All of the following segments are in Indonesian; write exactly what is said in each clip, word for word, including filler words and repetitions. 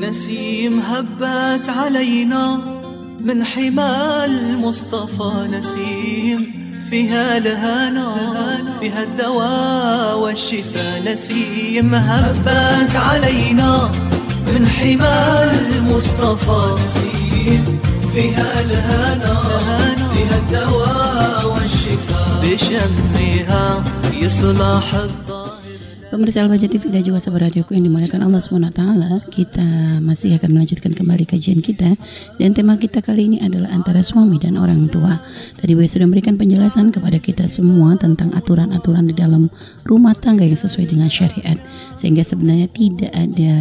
نسيم هبت علينا من حمى المصطفى نسيم فيها الهنا فيها الدواء والشفاء نسيم هبت علينا من حمى المصطفى نسيم فيها الهنا فيها الدواء والشفاء بشمها يصلح الظاهر. Pemirsa Al-Bahjah T V dan juga sahabat radioku yang dimuliakan Allah subhanahu wa taala, kita masih akan melanjutkan kembali kajian kita dan tema kita kali ini adalah antara suami dan orang tua. Tadi Buya sudah memberikan penjelasan kepada kita semua tentang aturan-aturan di dalam rumah tangga yang sesuai dengan syariat, sehingga sebenarnya tidak ada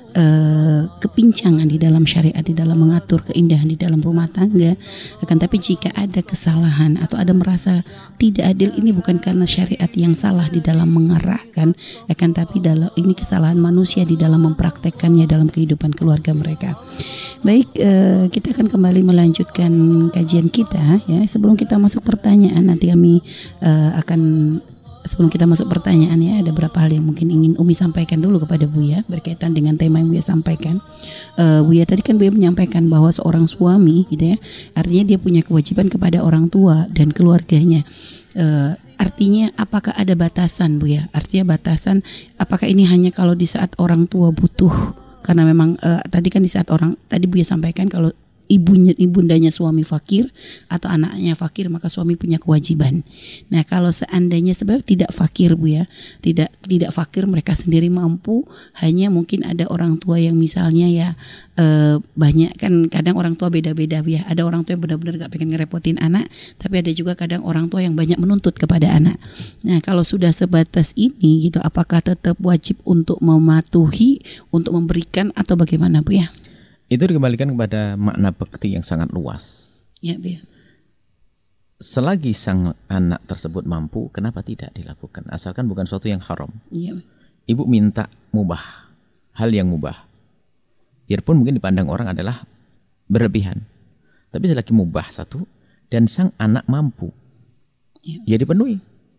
Uh, kepincangan di dalam syariat, di dalam mengatur keindahan di dalam rumah tangga. Akan tapi jika ada kesalahan atau ada merasa tidak adil, ini bukan karena syariat yang salah di dalam mengarahkan, akan tapi dalam ini kesalahan manusia di dalam mempraktekkannya dalam kehidupan keluarga mereka. Baik, uh, kita akan kembali melanjutkan kajian kita ya. Sebelum kita masuk pertanyaan, nanti kami uh, akan Sebelum kita masuk pertanyaan ya, ada beberapa hal yang mungkin ingin Umi sampaikan dulu kepada Buya berkaitan dengan tema yang Buya sampaikan. Uh, Buya tadi kan Buya menyampaikan bahwa seorang suami gitu ya, artinya dia punya kewajiban kepada orang tua dan keluarganya. Uh, artinya apakah ada batasan Buya? Artinya batasan apakah ini hanya kalau di saat orang tua butuh? Karena memang uh, tadi kan di saat orang tadi Buya sampaikan kalau ibunya ibundanya suami fakir atau anaknya fakir maka suami punya kewajiban. Nah, kalau seandainya sebab tidak fakir Bu ya, tidak tidak fakir mereka sendiri mampu, hanya mungkin ada orang tua yang misalnya ya eh, banyak kan kadang orang tua beda-beda Bu ya. Ada orang tua yang benar-benar gak pengen ngerepotin anak, tapi ada juga kadang orang tua yang banyak menuntut kepada anak. Nah, kalau sudah sebatas ini gitu, apakah tetap wajib untuk mematuhi, untuk memberikan atau bagaimana Bu ya? Itu dikembalikan kepada makna bakti yang sangat luas. Ya, biar. Selagi sang anak tersebut mampu, kenapa tidak dilakukan? Asalkan bukan sesuatu yang haram. Ya. Ibu minta mubah, hal yang mubah. Biarpun mungkin dipandang orang adalah berlebihan. Tapi selagi mubah satu, dan sang anak mampu, ya, ya dipenuhi.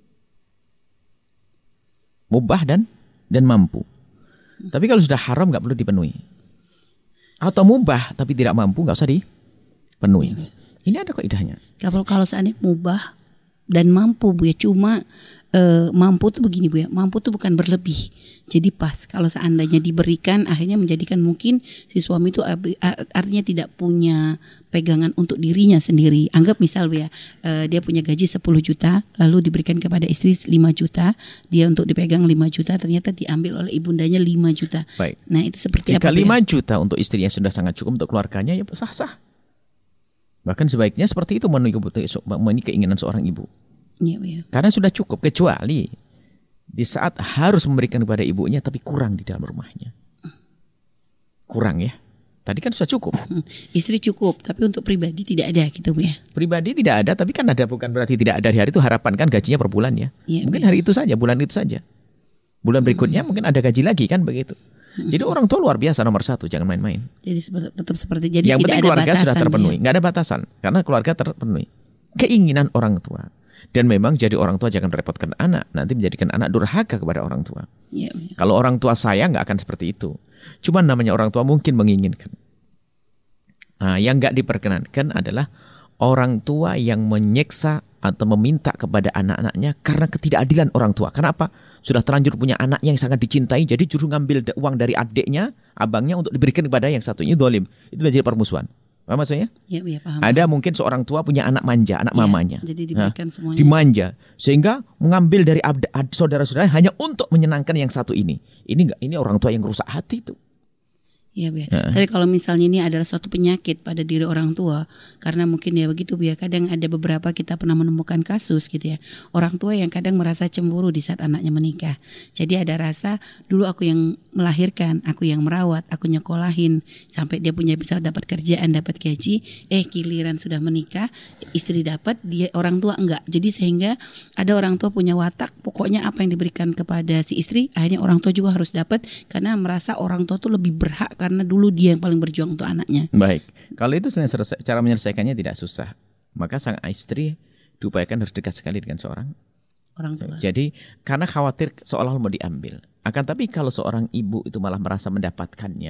Mubah dan dan mampu. Hmm. Tapi kalau sudah haram nggak perlu dipenuhi. Atau mubah tapi tidak mampu, nggak usah dipenuhi. Ini ada kaidahnya. Kalau kalau seandainya mubah dan mampu Bu ya, cuma e, mampu tuh begini Bu ya, mampu tuh bukan berlebih. Jadi pas kalau seandainya diberikan akhirnya menjadikan mungkin si suami itu artinya tidak punya pegangan untuk dirinya sendiri. Anggap misal Bu ya, e, dia punya gaji sepuluh juta lalu diberikan kepada istri lima juta, dia untuk dipegang lima juta ternyata diambil oleh ibundanya lima juta. Baik. Nah, itu seperti Jika apa? Jika lima juta untuk istrinya sudah sangat cukup untuk keluarganya, ya sah-sah. Bahkan sebaiknya seperti itu memenuhi keinginan seorang ibu. Ya, ya. Karena sudah cukup, kecuali di saat harus memberikan kepada ibunya tapi kurang di dalam rumahnya. Kurang ya. Tadi kan sudah cukup. Istri cukup, tapi untuk pribadi tidak ada gitu Bu ya. Pribadi tidak ada, tapi kan ada bukan berarti tidak ada di hari itu. Harapan kan gajinya per bulan ya. Ya mungkin ya. Hari itu saja, bulan itu saja. Bulan berikutnya hmm. mungkin ada gaji lagi kan begitu. Jadi orang tua luar biasa nomor satu, jangan main-main. Jadi tetap seperti jadi yang tidak penting ada keluarga batasan, sudah terpenuhi, ya? Nggak ada batasan karena keluarga terpenuhi. Keinginan orang tua dan memang jadi orang tua jangan merepotkan anak, nanti menjadikan anak durhaka kepada orang tua. Ya, ya. Kalau orang tua sayang nggak akan seperti itu. Cuman namanya orang tua mungkin menginginkan. Nah, yang nggak diperkenankan adalah orang tua yang menyiksa atau meminta kepada anak-anaknya karena ketidakadilan orang tua. Kenapa? Sudah terlanjur punya anak yang sangat dicintai, jadi justru ngambil uang dari adiknya, abangnya untuk diberikan kepada yang satunya, dolim. Itu menjadi permusuhan. Paham maksudnya? Ya, ya, paham. Ada mungkin seorang tua punya anak manja, anak ya, mamanya. Jadi diberikan nah, semuanya. Dimanja, sehingga mengambil dari ad- ad- saudara-saudara hanya untuk menyenangkan yang satu ini. Ini enggak, ini orang tua yang rusak hati itu. Iya Bu ya. Uh. Tapi kalau misalnya ini adalah suatu penyakit pada diri orang tua, karena mungkin ya begitu Bu ya, kadang ada beberapa kita pernah menemukan kasus gitu ya, orang tua yang kadang merasa cemburu di saat anaknya menikah. Jadi ada rasa dulu aku yang melahirkan, aku yang merawat, aku nyekolahin sampai dia punya bisa dapat kerjaan, dapat gaji, eh giliran sudah menikah, istri dapat, dia orang tua enggak. Jadi sehingga ada orang tua punya watak, pokoknya apa yang diberikan kepada si istri, akhirnya orang tua juga harus dapat karena merasa orang tua tuh lebih berhak karena dulu dia yang paling berjuang untuk anaknya. Baik, kalau itu cara menyelesaikannya tidak susah. Maka sang istri diupayakan harus dekat sekali dengan seorang orang tua. Jadi karena khawatir seolah-olah mau diambil. Akan tapi kalau seorang ibu itu malah merasa mendapatkannya,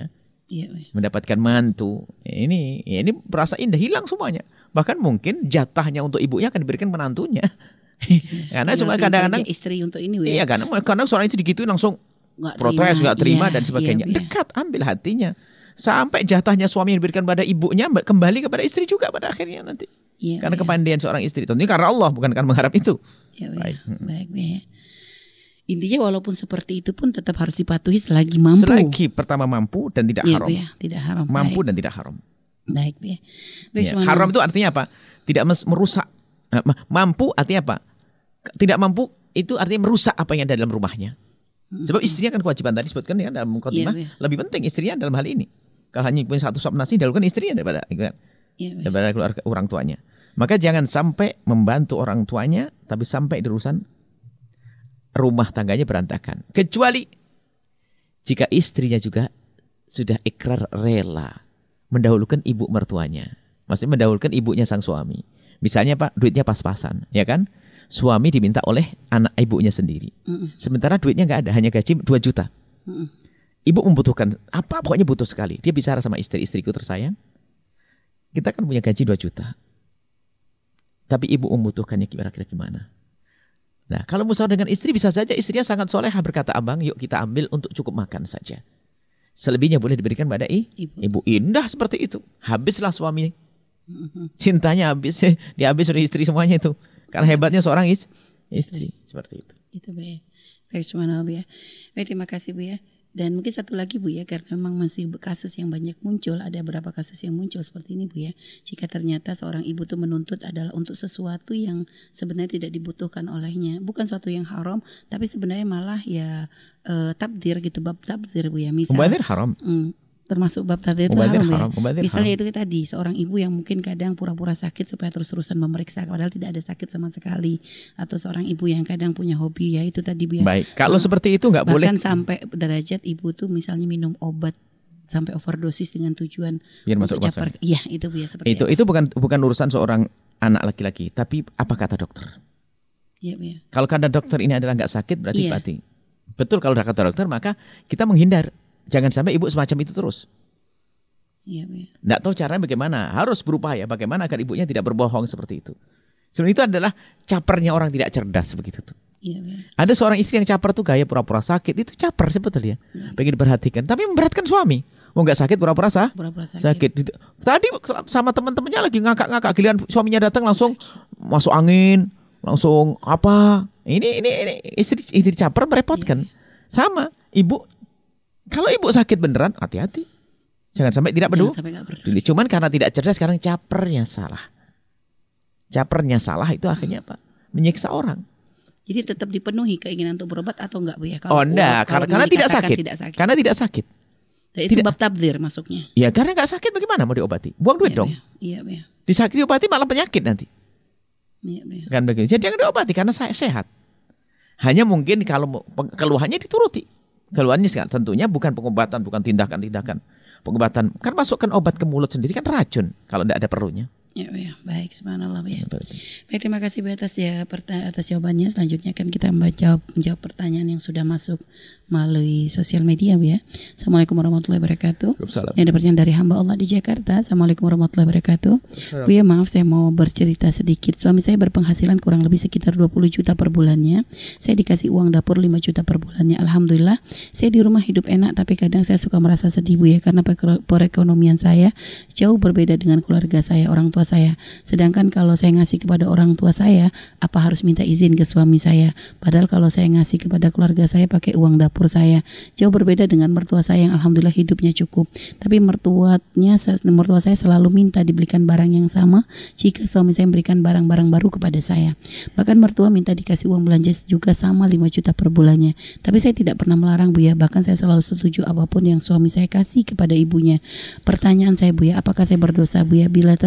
Ya, ya. Mendapatkan mantu. Ini ini berasa indah, hilang semuanya. Bahkan mungkin jatahnya untuk ibunya akan diberikan menantunya. Karena cuma kadang-kadang istri untuk ini. Ya. Iya, karena karena seorang istri digituin langsung nggak protes, nggak terima, ya, dan sebagainya. Ya, ya. Dekat, ambil hatinya. Sampai jatahnya suami yang diberikan pada ibunya kembali kepada istri juga pada akhirnya nanti. Ya, karena ya. Kepandaian seorang istri. Tentunya karena Allah, bukan karena mengharap itu. Ya, baik, ya. baik, ya. Intinya walaupun seperti itu pun tetap harus dipatuhi selagi mampu. Selagi pertama mampu dan tidak ya, haram. Ya, tidak haram. Mampu baik. dan tidak haram. Baik, ya. Baik, ya. Haram itu artinya apa? Tidak merusak. Mampu artinya apa? Tidak mampu itu artinya merusak apa yang ada dalam rumahnya. Sebab istrinya kan kewajiban tadi sebutkan ya dalam mukadimah, ya, ya. Lebih penting istrinya dalam hal ini. Kalau hanya punya satu sop nasi, dahulukan istrinya daripada ya, daripada keluarga orang tuanya. Maka jangan sampai membantu orang tuanya, tapi sampai di urusan rumah tangganya berantakan. Kecuali jika istrinya juga sudah ikrar rela mendahulukan ibu mertuanya. Maksudnya mendahulukan ibunya sang suami. Misalnya Pak, duitnya pas-pasan, ya kan? Suami diminta oleh anak ibunya sendiri. Mm-mm. Sementara duitnya nggak ada, hanya gaji dua juta. Mm-mm. Ibu membutuhkan, apa pokoknya butuh sekali. Dia bicara sama istri, istriku tersayang. Kita kan punya gaji dua juta. Tapi ibu membutuhkannya kira-kira gimana? Nah, kalau musyawarah dengan istri, bisa saja istrinya sangat solehah berkata, abang yuk kita ambil untuk cukup makan saja. Selebihnya boleh diberikan pada i, ibu. Ibu. Indah seperti itu. Habislah suami. Cintanya habis. Dihabis oleh istri semuanya itu. Karena hebatnya seorang is, istri. Seperti itu. Itu Bu ya. Baik, subhanallah Bu ya. Baik, terima kasih Bu ya. Dan mungkin satu lagi Bu ya, karena memang masih kasus yang banyak muncul, ada beberapa kasus yang muncul seperti ini Bu ya. Jika ternyata seorang ibu itu menuntut adalah untuk sesuatu yang sebenarnya tidak dibutuhkan olehnya, bukan sesuatu yang haram, tapi sebenarnya malah ya uh, tabdir gitu, bab tabdir Bu ya. Misal, Mubadir haram. Mm, termasuk bab tabdir itu Mubadir haram, haram ya. Misalnya haram. Itu tadi seorang ibu yang mungkin kadang pura-pura sakit supaya terus-terusan memeriksa padahal tidak ada sakit sama sekali, atau seorang ibu yang kadang punya hobi ya itu tadi Bu ya. Baik, kalau uh, seperti itu nggak boleh. Bahkan sampai derajat ibu tuh misalnya minum obat sampai overdosis dengan tujuan biar masuk rumah sakit. Iya, itu Bu ya, seperti itu. Apa? Itu bukan bukan urusan seorang anak laki-laki, tapi apa kata dokter? Iya, Bu ya. Kalau kata dokter ini adalah nggak sakit berarti iya. berarti. Betul, kalau kata dokter maka kita menghindar. Jangan sampai ibu semacam itu terus. Iya, ya. Nggak tahu caranya bagaimana. Harus berupaya bagaimana agar ibunya tidak berbohong seperti itu. Sebenarnya itu adalah capernya orang tidak cerdas begitu tuh. Iya, ya. Ada seorang istri yang caper tuh gaya pura-pura sakit. Itu caper sebetulnya. Ya. Pengen diperhatikan. Tapi memberatkan suami. Mau nggak sakit pura-pura sah? Pura-pura sakit. sakit. Tadi sama teman-temannya lagi ngakak-ngakak. Giliran suaminya datang langsung masuk angin. Langsung apa. Ini ini, ini. Istri, istri caper merepotkan. Ya. Sama. Ibu. Kalau ibu sakit beneran, hati-hati. Jangan sampai tidak peduli. Cuman karena tidak cerdas, sekarang capernya salah. Capernya salah itu akhirnya apa? Menyiksa orang. Jadi tetap dipenuhi keinginan untuk berobat atau enggak Bu ya? Kalau, oh enggak, kalau karena tidak sakit. tidak sakit. Karena tidak sakit. Dan itu tidak. Bab tabdzir masuknya. Ya karena enggak sakit bagaimana mau diobati? Buang duit iya, dong. Iya, iya. Disakiti diobati malah penyakit nanti. Iya, iya. Kan begitu. Jadi jangan diobati karena saya sehat. Hanya mungkin kalau keluhannya dituruti. Keluhannya tentunya bukan pengobatan, bukan tindakan-tindakan. Pengobatan, kan masukkan obat ke mulut sendiri kan racun kalau tidak ada perlunya. Ya, ya, baik, subhanallah ya. Baik, terima kasih Bu atas ya atas jawabannya. Selanjutnya kan kita menjawab menjawab pertanyaan yang sudah masuk melalui sosial media Bu ya. Assalamualaikum warahmatullahi wabarakatuh. Ini ada pertanyaan dari hamba Allah di Jakarta. Assalamualaikum warahmatullahi wabarakatuh. Bu ya, maaf saya mau bercerita sedikit. Suami saya berpenghasilan kurang lebih sekitar dua puluh juta per bulannya. Saya dikasih uang dapur lima juta per bulannya. Alhamdulillah, saya di rumah hidup enak, tapi kadang saya suka merasa sedih Bu ya, karena perekonomian saya jauh berbeda dengan keluarga saya, orang tua saya. Sedangkan kalau saya ngasih kepada orang tua saya, apa harus minta izin ke suami saya? Padahal kalau saya ngasih kepada keluarga saya pakai uang dapur saya. Jauh berbeda dengan mertua saya yang alhamdulillah hidupnya cukup. Tapi mertuanya, mertua saya selalu minta dibelikan barang yang sama jika suami saya memberikan barang-barang baru kepada saya. Bahkan mertua minta dikasih uang belanja juga sama lima juta per bulannya. Tapi saya tidak pernah melarang Bu ya. Bahkan saya selalu setuju apapun yang suami saya kasih kepada ibunya. Pertanyaan saya Bu ya, apakah saya berdosa Bu ya bila tersirat dalam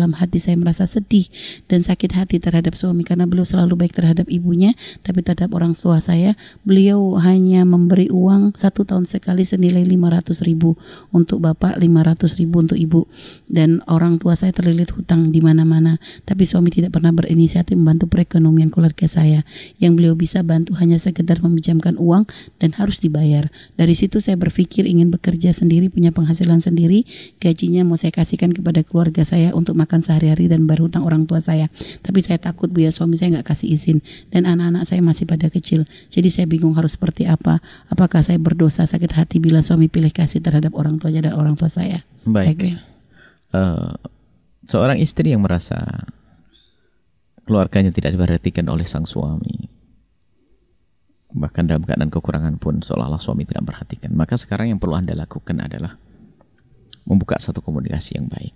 dalam hati saya merasa sedih dan sakit hati terhadap suami karena beliau selalu baik terhadap ibunya, tapi terhadap orang tua saya beliau hanya memberi uang satu tahun sekali senilai lima ratus ribu untuk bapak, lima ratus ribu untuk ibu, dan orang tua saya terlilit hutang di mana-mana. Tapi suami tidak pernah berinisiatif membantu perekonomian keluarga saya. Yang beliau bisa bantu hanya sekedar meminjamkan uang dan harus dibayar. Dari situ saya berpikir ingin bekerja sendiri, punya penghasilan sendiri, gajinya mau saya kasihkan kepada keluarga saya untuk makan sehari-hari dan berhutang orang tua saya. Tapi saya takut Bu ya, suami saya nggak kasih izin dan anak-anak saya masih pada kecil. Jadi saya bingung harus seperti apa. Apakah saya berdosa sakit hati bila suami pilih kasih terhadap orang tuanya dan orang tua saya? Baik. Okay. Uh, seorang istri yang merasa keluarganya tidak diperhatikan oleh sang suami, bahkan dalam keadaan kekurangan pun seolah-olah suami tidak memperhatikan, maka sekarang yang perlu Anda lakukan adalah membuka satu komunikasi yang baik.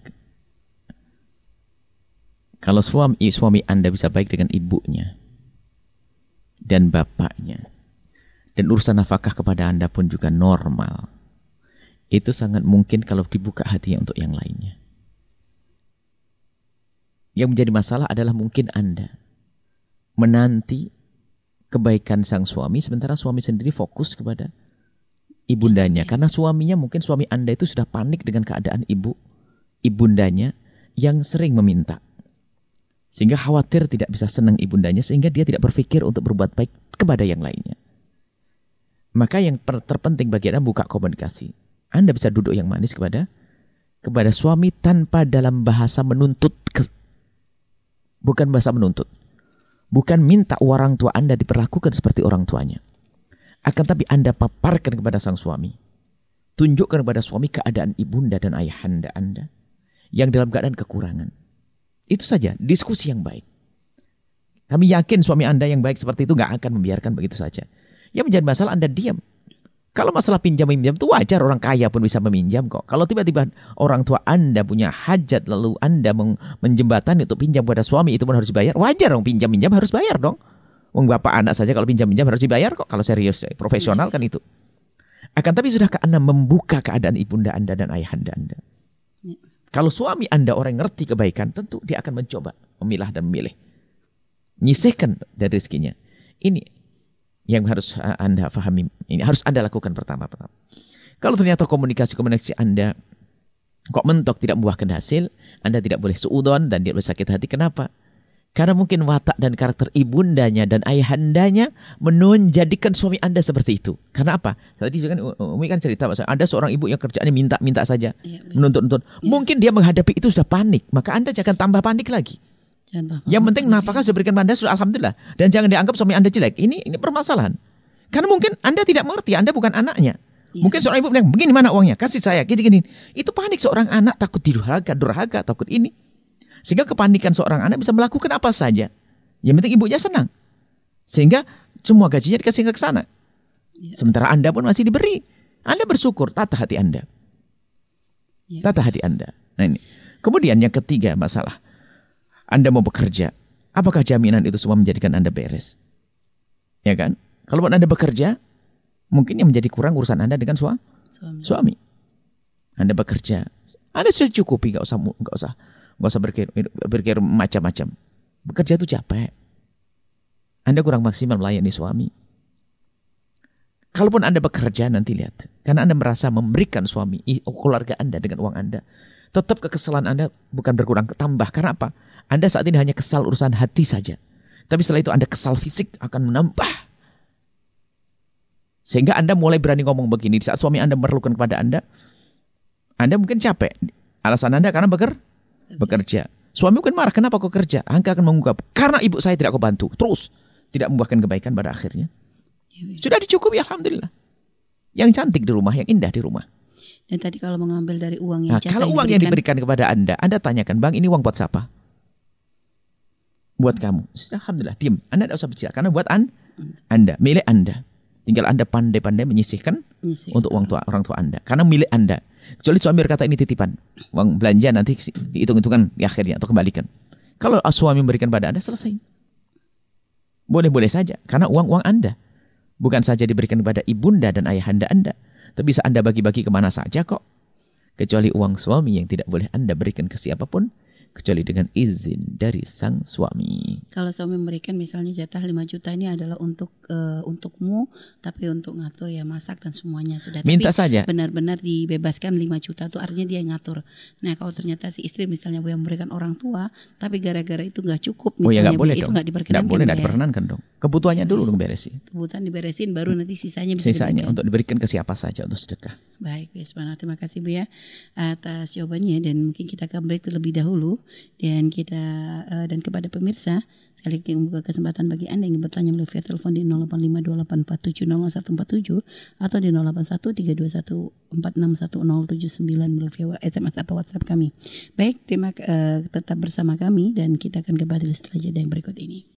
Kalau suami, suami Anda bisa baik dengan ibunya dan bapaknya, dan urusan nafkah kepada Anda pun juga normal, itu sangat mungkin kalau dibuka hatinya untuk yang lainnya. Yang menjadi masalah adalah mungkin Anda menanti kebaikan sang suami, sementara suami sendiri fokus kepada ibundanya. Karena suaminya, mungkin suami Anda itu sudah panik dengan keadaan ibu, ibundanya yang sering meminta. Sehingga khawatir tidak bisa senang ibundanya, sehingga dia tidak berpikir untuk berbuat baik kepada yang lainnya. Maka yang terpenting bagi Anda buka komunikasi. Anda bisa duduk yang manis kepada kepada suami tanpa dalam bahasa menuntut. Ke, bukan bahasa menuntut. Bukan minta orang tua Anda diperlakukan seperti orang tuanya. Akan tapi Anda paparkan kepada sang suami. Tunjukkan kepada suami keadaan ibunda dan ayahanda Anda yang dalam keadaan kekurangan. Itu saja, diskusi yang baik. Kami yakin suami Anda yang baik seperti itu gak akan membiarkan begitu saja. Yang menjadi masalah Anda diam. Kalau masalah pinjam-pinjam itu wajar, orang kaya pun bisa meminjam kok. Kalau tiba-tiba orang tua Anda punya hajat lalu Anda menjembatani untuk pinjam kepada suami, itu pun harus dibayar. Wajar dong, pinjam-pinjam harus bayar dong. Wong bapak anak saja kalau pinjam-pinjam harus dibayar kok. Kalau serius, profesional kan itu. Akan tapi sudahkah Anda membuka keadaan ibunda Anda dan ayahanda Anda? Ya. Kalau suami Anda orang yang ngerti kebaikan, tentu dia akan mencoba memilah dan memilih. Nyisihkan dari rezekinya. Ini yang harus Anda pahami, ini harus Anda lakukan pertama-tama. Kalau ternyata komunikasi-komunikasi Anda kok mentok tidak membuahkan hasil, Anda tidak boleh suudzon dan tidak boleh sakit hati. Kenapa? Karena mungkin watak dan karakter ibundanya dan ayahandanya menjadikan suami Anda seperti itu. Karena apa? Tadi kan Umi kan cerita, ada seorang ibu yang kerjaannya minta-minta saja, ya, menuntut-nuntut. Ya. Mungkin dia menghadapi itu sudah panik, maka Anda jangan tambah panik lagi. Yang penting nafkah sudah berikan pada Anda, sudah alhamdulillah. Dan jangan dianggap suami Anda jelek. Ini ini permasalahan. Karena mungkin Anda tidak mengerti, Anda bukan anaknya. Ya. Mungkin seorang ibu bilang, begini mana uangnya? Kasih saya, gini-gini. Itu panik seorang anak, takut durhaka, durhaka, takut ini. Sehingga kepanikan seorang anak bisa melakukan apa saja. Yang penting ibunya senang. Sehingga semua gajinya dikasih ke sana. Ya. Sementara Anda pun masih diberi. Anda bersyukur, tata hati Anda. Ya. Tata hati Anda. Nah ini. Kemudian yang ketiga masalah. Anda mau bekerja, apakah jaminan itu semua menjadikan Anda beres? Ya kan? Kalau Anda bekerja, mungkin yang menjadi kurang urusan Anda dengan suami. Suami. suami. Anda bekerja, Anda sudah cukupi, nggak usah, nggak usah, nggak usah berpikir, berpikir macam-macam. Bekerja itu capek. Anda kurang maksimal melayani suami. Kalaupun Anda bekerja, nanti lihat, karena Anda merasa memberikan suami, keluarga Anda dengan uang Anda, tetap kekesalan Anda bukan berkurang, ketambah. Karena apa? Anda saat ini hanya kesal urusan hati saja. Tapi setelah itu Anda kesal fisik akan menambah. Sehingga Anda mulai berani ngomong begini. Di saat suami Anda memerlukan kepada Anda, Anda mungkin capek. Alasan Anda karena beker, bekerja. Suami mungkin marah, kenapa kau kerja? Anda akan mengungkap, karena ibu saya tidak kau bantu. Terus, tidak membuahkan kebaikan pada akhirnya. Sudah dicukupi, alhamdulillah. Yang cantik di rumah, yang indah di rumah. Dan tadi kalau mengambil dari uang yang nah, kalau uang yang diberikan kepada Anda, Anda tanyakan, bang ini uang buat siapa? Buat kamu. Sudah, alhamdulillah, diam. Anda tidak usah bicara, karena buat an, Anda, milik Anda. Tinggal Anda pandai-pandai menyisihkan Menyisih. untuk uang tua, orang tua Anda. Karena milik Anda. Kecuali suami berkata ini titipan. Uang belanja nanti dihitung-hitungan di akhirnya atau kembalikan. Kalau suami memberikan pada Anda, selesai. Boleh-boleh saja, karena uang-uang Anda. Bukan saja diberikan kepada ibunda dan ayahanda Anda, tapi bisa Anda bagi-bagi kemana saja kok. Kecuali uang suami yang tidak boleh Anda berikan ke siapapun, kecuali dengan izin dari sang suami. Kalau suami memberikan misalnya jatah lima juta ini adalah untuk uh, untukmu, tapi untuk ngatur ya masak dan semuanya sudah. Minta tapi saja. Benar-benar dibebaskan lima juta itu artinya dia ngatur. Nah kalau ternyata si istri misalnya yang memberikan orang tua, tapi gara-gara itu nggak cukup misalnya, oh ya nggak boleh itu dong. nggak diperkenankan. Nggak boleh, nggak ya? diperkenankan dong. Kebutuhannya dulu dong beresin. Kebutuhan diberesin, baru nanti sisanya bisa Sisanya diberikan. untuk diberikan ke siapa saja untuk sedekah. Baik, Bu Yasmana, terima kasih Bu ya atas jawabannya, dan mungkin kita akan break terlebih dahulu, dan kita uh, dan kepada pemirsa sekali lagi membuka kesempatan bagi Anda yang ingin bertanya melalui via telepon di nol delapan lima dua delapan empat tujuh nol satu empat tujuh atau di nol delapan satu tiga dua satu empat enam satu nol tujuh sembilan melalui via S M S atau WhatsApp kami. Baik, terima uh, tetap bersama kami dan kita akan kembali setelah jeda yang berikut ini.